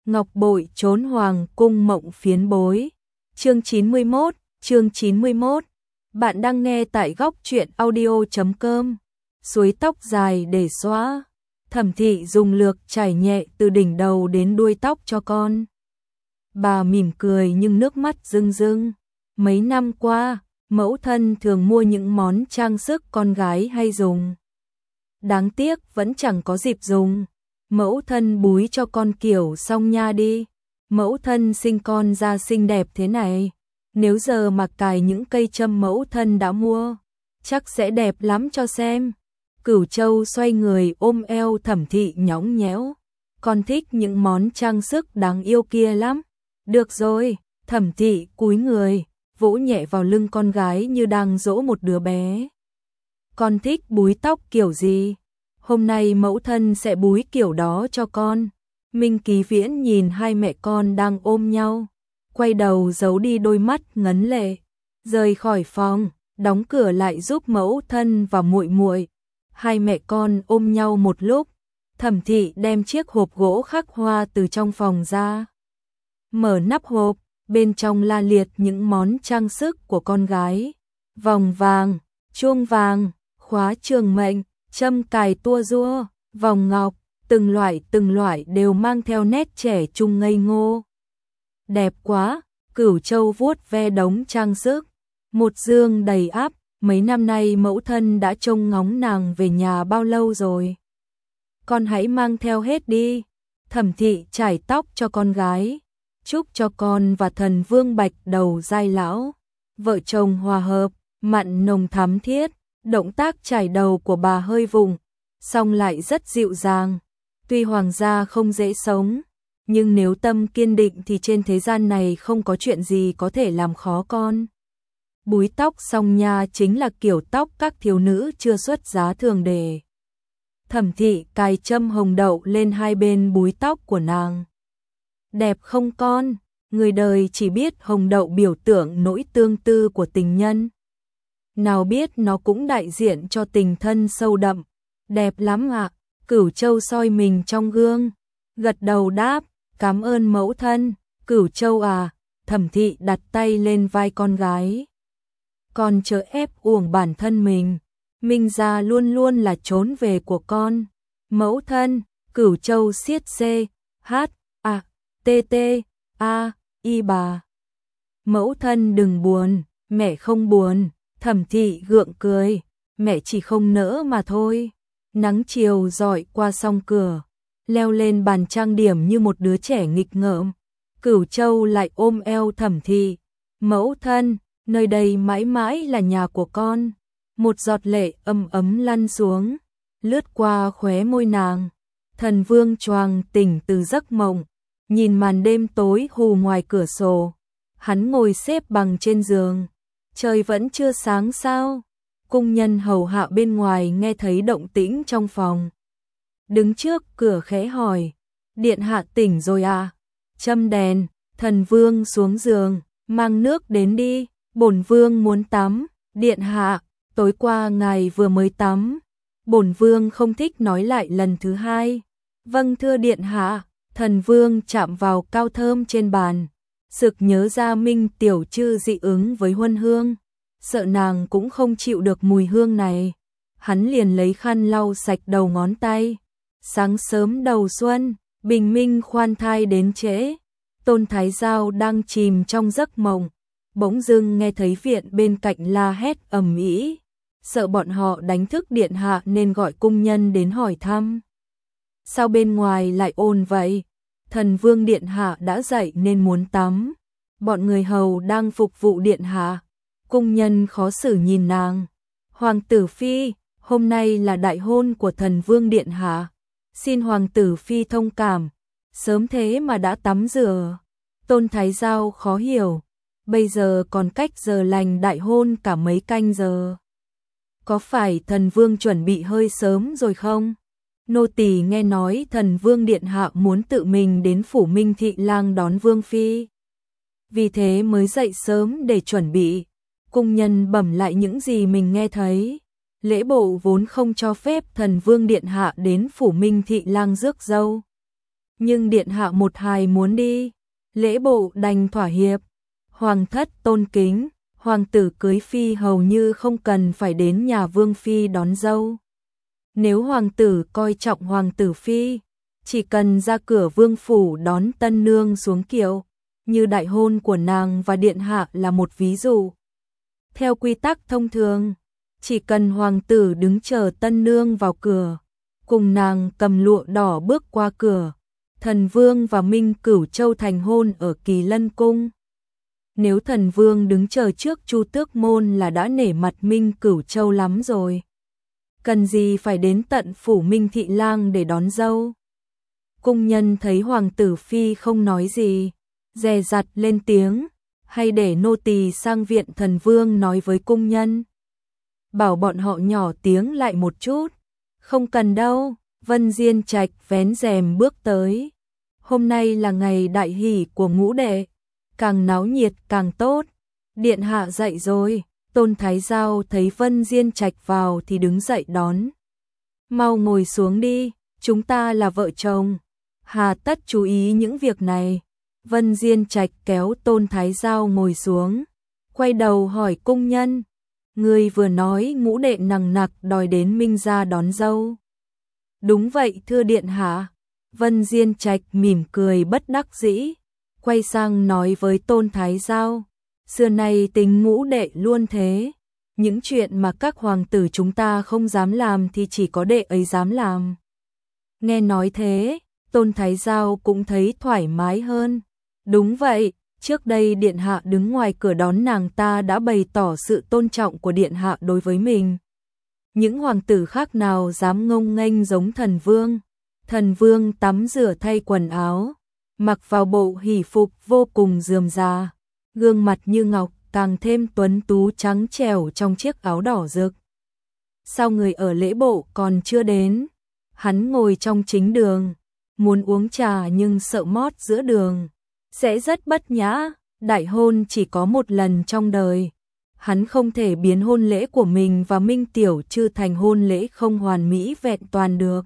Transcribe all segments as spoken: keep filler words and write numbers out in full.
Ngọc bội trốn hoàng cung mộng phiến bối. Chương chín mươi mốt, chương chín mươi mốt. Bạn đang nghe tại góc truyện audio chấm com. Suối tóc dài để xóa. Thẩm Thị dùng lược chải nhẹ từ đỉnh đầu đến đuôi tóc cho con. Bà mỉm cười nhưng nước mắt rưng rưng. Mấy năm qua, mẫu thân thường mua những món trang sức con gái hay dùng. Đáng tiếc vẫn chẳng có dịp dùng. Mẫu thân búi cho con kiểu xong nha đi. Mẫu thân sinh con ra xinh đẹp thế này. Nếu giờ mà cài những cây châm mẫu thân đã mua, chắc sẽ đẹp lắm cho xem. Cửu Châu xoay người ôm eo Thẩm Thị nhõng nhẽo. Con thích những món trang sức đáng yêu kia lắm. Được rồi, Thẩm Thị cúi người, vỗ nhẹ vào lưng con gái như đang dỗ một đứa bé. Con thích búi tóc kiểu gì? Hôm nay mẫu thân sẽ búi kiểu đó cho con. Minh Ký Viễn nhìn hai mẹ con đang ôm nhau, quay đầu giấu đi đôi mắt ngấn lệ, rời khỏi phòng, đóng cửa lại giúp mẫu thân và muội muội. Hai mẹ con ôm nhau một lúc, Thẩm Thị đem chiếc hộp gỗ khắc hoa từ trong phòng ra. Mở nắp hộp, bên trong la liệt những món trang sức của con gái. Vòng vàng, chuông vàng, khóa trường mệnh, châm cài tua rua, vòng ngọc, từng loại từng loại đều mang theo nét trẻ trung ngây ngô. Đẹp quá, Cửu Châu vuốt ve đống trang sức, một dương đầy ắp. Mấy năm nay mẫu thân đã trông ngóng nàng về nhà bao lâu rồi. Con hãy mang theo hết đi. Thẩm Thị chải tóc cho con gái, chúc cho con và thần vương bạch đầu giai lão, vợ chồng hòa hợp, mặn nồng thắm thiết. Động tác chải đầu của bà hơi vùng, song lại rất dịu dàng. Tuy hoàng gia không dễ sống, nhưng nếu tâm kiên định thì trên thế gian này không có chuyện gì có thể làm khó con. Búi tóc xong nha chính là kiểu tóc các thiếu nữ chưa xuất giá thường để. Thẩm Thị cài châm hồng đậu lên hai bên búi tóc của nàng. Đẹp không con? Người đời chỉ biết hồng đậu biểu tượng nỗi tương tư của tình nhân. Nào biết nó cũng đại diện cho tình thân sâu đậm. Đẹp lắm ạ. Cửu Châu soi mình trong gương, gật đầu đáp, cảm ơn mẫu thân. Cửu Châu à, Thẩm Thị đặt tay lên vai con gái. Con chớ ép uổng bản thân mình, Minh gia luôn luôn là trốn về của con. Mẫu thân, Cửu Châu siết c, h, a, t, t, a, y bà. Mẫu thân đừng buồn, mẹ không buồn. Thẩm Thị gượng cười, mẹ chỉ không nỡ mà thôi. Nắng chiều rọi qua song cửa, leo lên bàn trang điểm như một đứa trẻ nghịch ngợm. Cửu Châu lại ôm eo Thẩm Thị. Mẫu thân, nơi đây mãi mãi là nhà của con. Một giọt lệ ấm ấm lăn xuống, lướt qua khóe môi nàng. Thần Vương choàng tỉnh từ giấc mộng, nhìn màn đêm tối hù ngoài cửa sổ. Hắn ngồi xếp bằng trên giường. Trời vẫn chưa sáng sao? Cung nhân hầu hạ bên ngoài nghe thấy động tĩnh trong phòng, đứng trước cửa khẽ hỏi, điện hạ tỉnh rồi à? Châm đèn. Thần Vương xuống giường, mang nước đến đi, bổn vương muốn tắm. Điện hạ, tối qua ngài vừa mới tắm. Bổn vương không thích nói lại lần thứ hai. Vâng thưa điện hạ. Thần Vương chạm vào cao thơm trên bàn, sực nhớ ra Minh Tiểu Trư dị ứng với huân hương, sợ nàng cũng không chịu được mùi hương này. Hắn liền lấy khăn lau sạch đầu ngón tay. Sáng sớm đầu xuân, bình minh khoan thai đến trễ. Tôn Thái Giao đang chìm trong giấc mộng, bỗng dưng nghe thấy viện bên cạnh la hét ầm ĩ, sợ bọn họ đánh thức điện hạ nên gọi cung nhân đến hỏi thăm. Sao bên ngoài lại ồn vậy? Thần Vương điện hạ đã dậy nên muốn tắm. Bọn người hầu đang phục vụ điện hạ. Cung nhân khó xử nhìn nàng. Hoàng tử phi, hôm nay là đại hôn của thần Vương điện hạ, xin hoàng tử phi thông cảm. Sớm thế mà đã tắm rửa. Tôn Thái Giao khó hiểu, bây giờ còn cách giờ lành đại hôn cả mấy canh giờ. Có phải thần Vương chuẩn bị hơi sớm rồi không? Nô tỳ nghe nói thần Vương điện hạ muốn tự mình đến phủ Minh Thị Lang đón Vương phi, vì thế mới dậy sớm để chuẩn bị. Cung nhân bẩm lại những gì mình nghe thấy. Lễ bộ vốn không cho phép thần Vương điện hạ đến phủ Minh Thị Lang rước dâu, nhưng điện hạ một hài muốn đi, lễ bộ đành thỏa hiệp. Hoàng thất tôn kính, hoàng tử cưới phi hầu như không cần phải đến nhà vương phi đón dâu. Nếu hoàng tử coi trọng hoàng tử phi, chỉ cần ra cửa vương phủ đón tân nương xuống kiệu, như đại hôn của nàng và điện hạ là một ví dụ. Theo quy tắc thông thường, chỉ cần hoàng tử đứng chờ tân nương vào cửa, cùng nàng cầm lụa đỏ bước qua cửa, thần vương và Minh Cửu Châu thành hôn ở Kỳ Lân Cung. Nếu thần vương đứng chờ trước Chu Tước Môn là đã nể mặt Minh Cửu Châu lắm rồi. Cần gì phải đến tận phủ Minh Thị Lang để đón dâu. Cung nhân thấy hoàng tử phi không nói gì, dè dặt lên tiếng, hay để nô tỳ sang viện thần vương nói với cung nhân. Bảo bọn họ nhỏ tiếng lại một chút. Không cần đâu, Vân Diên Trạch vén rèm bước tới. Hôm nay là ngày đại hỷ của ngũ đệ, càng náo nhiệt càng tốt. Điện hạ dậy rồi. Tôn Thái Giao thấy Vân Diên Trạch vào thì đứng dậy đón. Mau ngồi xuống đi, chúng ta là vợ chồng, hà tất chú ý những việc này. Vân Diên Trạch kéo Tôn Thái Giao ngồi xuống, quay đầu hỏi cung nhân, người vừa nói ngũ đệ nằng nặc đòi đến Minh gia đón dâu. Đúng vậy thưa điện hạ. Vân Diên Trạch mỉm cười bất đắc dĩ, quay sang nói với Tôn Thái Giao, xưa nay tính ngũ đệ luôn thế, những chuyện mà các hoàng tử chúng ta không dám làm thì chỉ có đệ ấy dám làm. Nghe nói thế, Tôn Thái Giao cũng thấy thoải mái hơn. Đúng vậy, trước đây điện hạ đứng ngoài cửa đón nàng ta đã bày tỏ sự tôn trọng của điện hạ đối với mình. Những hoàng tử khác nào dám ngông nghênh giống thần vương. Thần vương tắm rửa thay quần áo, mặc vào bộ hỷ phục vô cùng rườm rà, gương mặt như ngọc, càng thêm tuấn tú trắng trẻo trong chiếc áo đỏ rực. Sao người ở lễ bộ còn chưa đến? Hắn ngồi trong chính đường, muốn uống trà nhưng sợ mót giữa đường, sẽ rất bất nhã. Đại hôn chỉ có một lần trong đời, hắn không thể biến hôn lễ của mình và Minh Tiểu Trư thành hôn lễ không hoàn mỹ vẹn toàn được.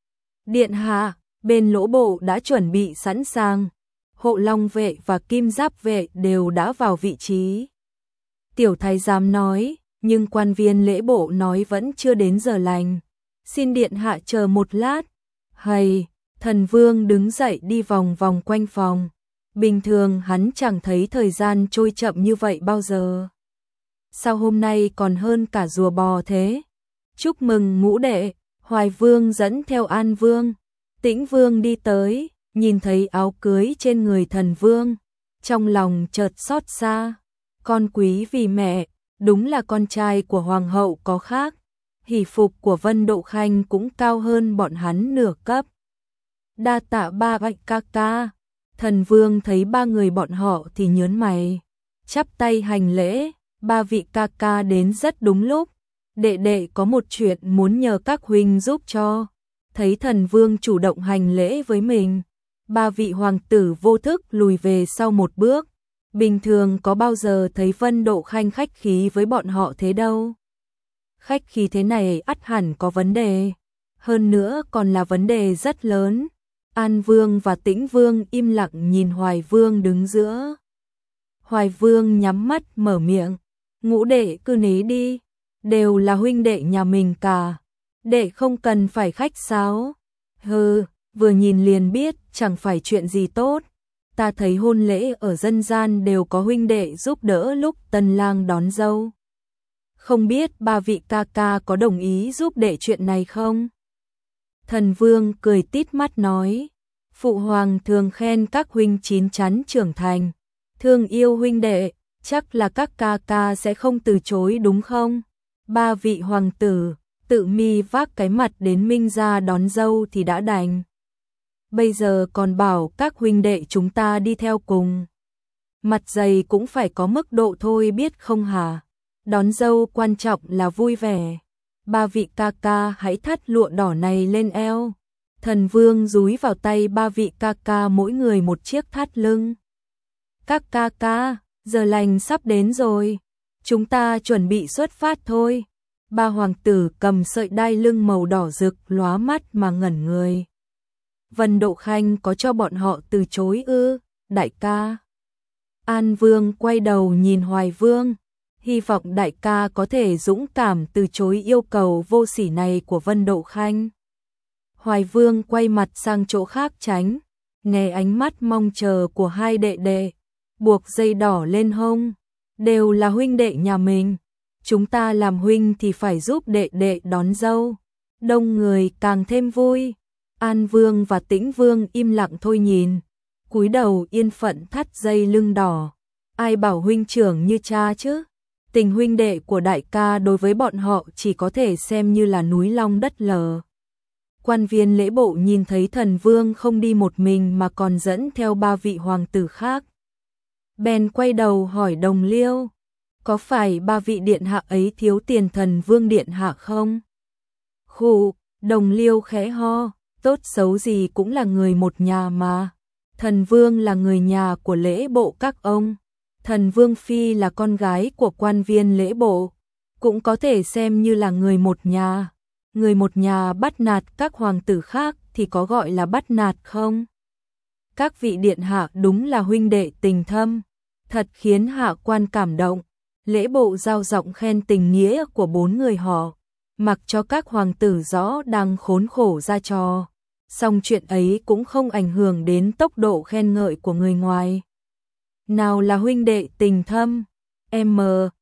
Điện hạ, bên lỗ bộ đã chuẩn bị sẵn sàng, hộ long vệ và kim giáp vệ đều đã vào vị trí. Tiểu thái giám nói, nhưng quan viên lễ bộ nói vẫn chưa đến giờ lành. Xin điện hạ chờ một lát. Hay, thần vương đứng dậy đi vòng vòng quanh phòng. Bình thường hắn chẳng thấy thời gian trôi chậm như vậy bao giờ. Sao hôm nay còn hơn cả rùa bò thế? Chúc mừng ngũ đệ. Hoài vương dẫn theo An vương, Tĩnh vương đi tới, nhìn thấy áo cưới trên người thần vương, trong lòng chợt xót xa. Con quý vì mẹ, đúng là con trai của hoàng hậu có khác. Hỷ phục của Vân Độ Khanh cũng cao hơn bọn hắn nửa cấp. Đa tạ ba bạch ca ca. Thần vương thấy ba người bọn họ thì nhớn mày, chắp tay hành lễ. Ba vị ca ca đến rất đúng lúc, đệ đệ có một chuyện muốn nhờ các huynh giúp cho. Thấy thần vương chủ động hành lễ với mình, ba vị hoàng tử vô thức lùi về sau một bước. Bình thường có bao giờ thấy Vân Độ Khanh khách khí với bọn họ thế đâu. Khách khí thế này ắt hẳn có vấn đề, hơn nữa còn là vấn đề rất lớn. An vương và Tĩnh vương im lặng nhìn Hoài vương đứng giữa. Hoài vương nhắm mắt mở miệng, ngũ đệ cứ né đi, đều là huynh đệ nhà mình cả, đệ không cần phải khách sáo. Hừ, vừa nhìn liền biết chẳng phải chuyện gì tốt. Ta thấy hôn lễ ở dân gian đều có huynh đệ giúp đỡ lúc tân lang đón dâu. Không biết ba vị ca ca có đồng ý giúp đệ chuyện này không? Thần vương cười tít mắt nói, phụ hoàng thường khen các huynh chín chắn trưởng thành, thương yêu huynh đệ, chắc là các ca ca sẽ không từ chối đúng không? Ba vị hoàng tử tự mi vác cái mặt đến Minh gia đón dâu thì đã đành, bây giờ còn bảo các huynh đệ chúng ta đi theo cùng. Mặt dày cũng phải có mức độ thôi biết không hả? Đón dâu quan trọng là vui vẻ. Ba vị ca ca hãy thắt lụa đỏ này lên eo. Thần vương dúi vào tay ba vị ca ca mỗi người một chiếc thắt lưng. Các ca ca, giờ lành sắp đến rồi, chúng ta chuẩn bị xuất phát thôi. Ba hoàng tử cầm sợi đai lưng màu đỏ rực lóa mắt mà ngẩn người. Vân Độ Khanh có cho bọn họ từ chối ư? Đại ca. An Vương quay đầu nhìn Hoài Vương, hy vọng đại ca có thể dũng cảm từ chối yêu cầu vô sỉ này của Vân Độ Khanh. Hoài Vương quay mặt sang chỗ khác tránh, nghe ánh mắt mong chờ của hai đệ đệ, buộc dây đỏ lên hông, đều là huynh đệ nhà mình, chúng ta làm huynh thì phải giúp đệ đệ đón dâu, đông người càng thêm vui. An Vương và Tĩnh Vương im lặng thôi nhìn, cúi đầu yên phận thắt dây lưng đỏ. Ai bảo huynh trưởng như cha chứ? Tình huynh đệ của đại ca đối với bọn họ chỉ có thể xem như là núi long đất lở. Quan viên lễ bộ nhìn thấy thần vương không đi một mình mà còn dẫn theo ba vị hoàng tử khác. Bèn quay đầu hỏi Đồng Liêu, có phải ba vị điện hạ ấy thiếu tiền thần vương điện hạ không? Khụ, Đồng Liêu khẽ ho, tốt xấu gì cũng là người một nhà mà. Thần vương là người nhà của lễ bộ các ông. Thần vương phi là con gái của quan viên lễ bộ, cũng có thể xem như là người một nhà. Người một nhà bắt nạt các hoàng tử khác thì có gọi là bắt nạt không? Các vị điện hạ đúng là huynh đệ tình thâm, thật khiến hạ quan cảm động. Lễ bộ giao giọng khen tình nghĩa của bốn người họ, mặc cho các hoàng tử rõ đang khốn khổ ra trò. Song chuyện ấy cũng không ảnh hưởng đến tốc độ khen ngợi của người ngoài. Nào là huynh đệ tình thâm, M,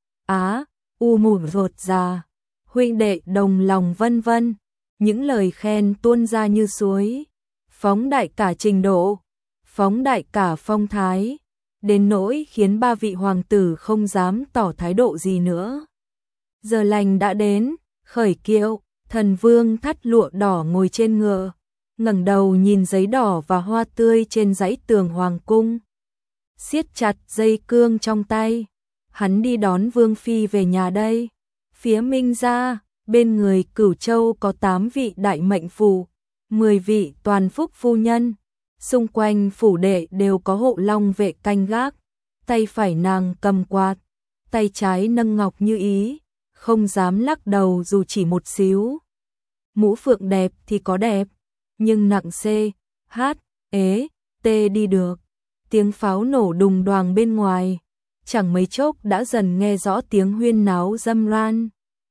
Á, U mù ruột già, huynh đệ đồng lòng vân vân, những lời khen tuôn ra như suối, phóng đại cả trình độ, phóng đại cả phong thái, đến nỗi khiến ba vị hoàng tử không dám tỏ thái độ gì nữa. Giờ lành đã đến, khởi kiệu, thần vương thắt lụa đỏ ngồi trên ngựa, ngẩng đầu nhìn giấy đỏ và hoa tươi trên dãy tường hoàng cung. Siết chặt dây cương trong tay, hắn đi đón Vương Phi về nhà đây. Phía Minh gia, bên người Cửu Châu có tám vị đại mệnh phù, mười vị toàn phúc phu nhân. Xung quanh phủ đệ đều có hộ long vệ canh gác, tay phải nàng cầm quạt, tay trái nâng ngọc như ý, không dám lắc đầu dù chỉ một xíu. Mũ phượng đẹp thì có đẹp, nhưng nặng C, H, ế, T đi được. Tiếng pháo nổ đùng đoàng bên ngoài, chẳng mấy chốc đã dần nghe rõ tiếng huyên náo râm ran.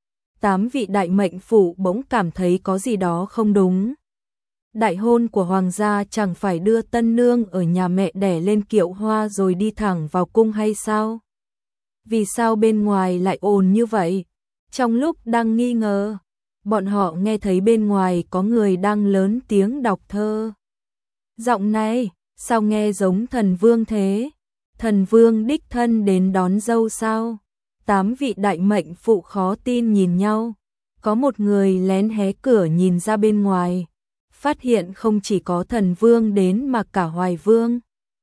Tám vị đại mệnh phụ bỗng cảm thấy có gì đó không đúng. Đại hôn của hoàng gia chẳng phải đưa tân nương ở nhà mẹ đẻ lên kiệu hoa rồi đi thẳng vào cung hay sao? Vì sao bên ngoài lại ồn như vậy? Trong lúc đang nghi ngờ, bọn họ nghe thấy bên ngoài có người đang lớn tiếng đọc thơ. Giọng này, sao nghe giống thần vương thế? Thần vương đích thân đến đón dâu sao? Tám vị đại mệnh phụ khó tin nhìn nhau. Có một người lén hé cửa nhìn ra bên ngoài, phát hiện không chỉ có thần vương đến mà cả Hoài Vương.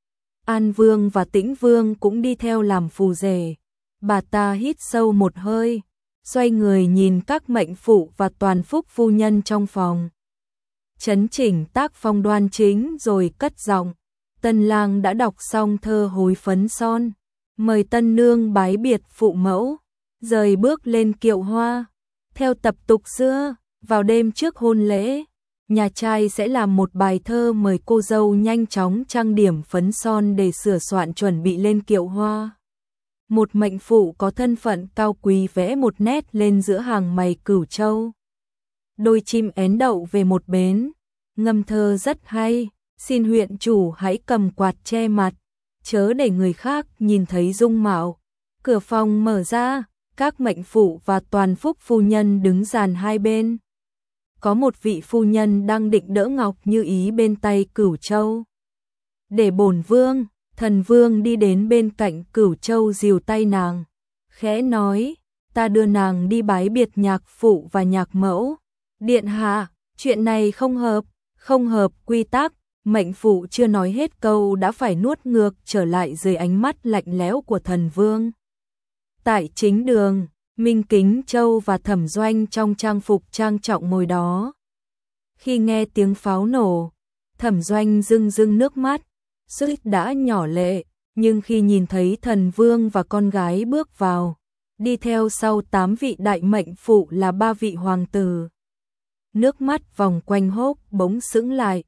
An Vương và Tĩnh Vương cũng đi theo làm phù rể. Bà ta hít sâu một hơi, xoay người nhìn các mệnh phụ và toàn phúc phu nhân trong phòng. Chấn chỉnh tác phong đoan chính rồi cất giọng. Tân lang đã đọc xong thơ hối phấn son, mời tân nương bái biệt phụ mẫu, rời bước lên kiệu hoa. Theo tập tục xưa, vào đêm trước hôn lễ, nhà trai sẽ làm một bài thơ mời cô dâu nhanh chóng trang điểm phấn son để sửa soạn chuẩn bị lên kiệu hoa. Một mệnh phụ có thân phận cao quý vẽ một nét lên giữa hàng mày Cửu Châu. Đôi chim én đậu về một bến, ngâm thơ rất hay. Xin huyện chủ hãy cầm quạt che mặt, chớ để người khác nhìn thấy dung mạo. Cửa phòng mở ra, các mệnh phụ và toàn phúc phu nhân đứng dàn hai bên. Có một vị phu nhân đang định đỡ ngọc như ý bên tay Cửu Châu. Để bổn vương, thần vương đi đến bên cạnh Cửu Châu dìu tay nàng, khẽ nói, ta đưa nàng đi bái biệt nhạc phụ và nhạc mẫu. Điện hạ, chuyện này không hợp, không hợp quy tắc. Mệnh phụ chưa nói hết câu đã phải nuốt ngược trở lại dưới ánh mắt lạnh lẽo của thần vương. Tại chính đường, Minh Kính Châu và Thẩm Doanh trong trang phục trang trọng ngồi đó. Khi nghe tiếng pháo nổ, Thẩm Doanh rưng rưng nước mắt, suýt đã nhỏ lệ, nhưng khi nhìn thấy thần vương và con gái bước vào, đi theo sau tám vị đại mệnh phụ là ba vị hoàng tử, nước mắt vòng quanh hốc bỗng sững lại.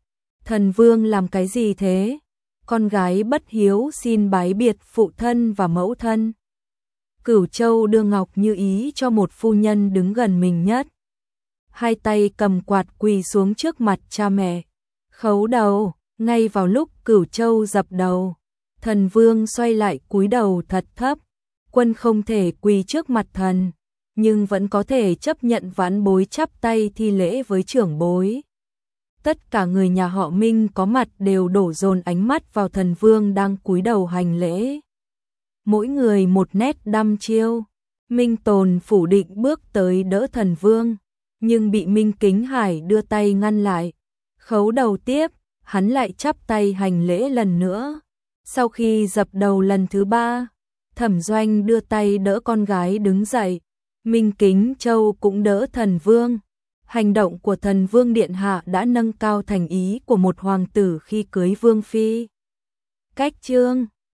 Thần vương làm cái gì thế? Con gái bất hiếu xin bái biệt phụ thân và mẫu thân. Cửu Châu đưa ngọc như ý cho một phu nhân đứng gần mình nhất. Hai tay cầm quạt quỳ xuống trước mặt cha mẹ. Khấu đầu, ngay vào lúc Cửu Châu dập đầu. Thần vương xoay lại cúi đầu thật thấp. Quân không thể quỳ trước mặt thần, nhưng vẫn có thể chấp nhận vãn bối chắp tay thi lễ với trưởng bối. Tất cả người nhà họ Minh có mặt đều đổ dồn ánh mắt vào thần vương đang cúi đầu hành lễ. Mỗi người một nét đăm chiêu. Minh Tồn phủ định bước tới đỡ thần vương, nhưng bị Minh Kính Hải đưa tay ngăn lại. Khấu đầu tiếp, hắn lại chắp tay hành lễ lần nữa. Sau khi dập đầu lần thứ ba, Thẩm Doanh đưa tay đỡ con gái đứng dậy. Minh Kính Châu cũng đỡ thần vương. Hành động của thần vương điện hạ đã nâng cao thành ý của một hoàng tử khi cưới vương phi. Cách chương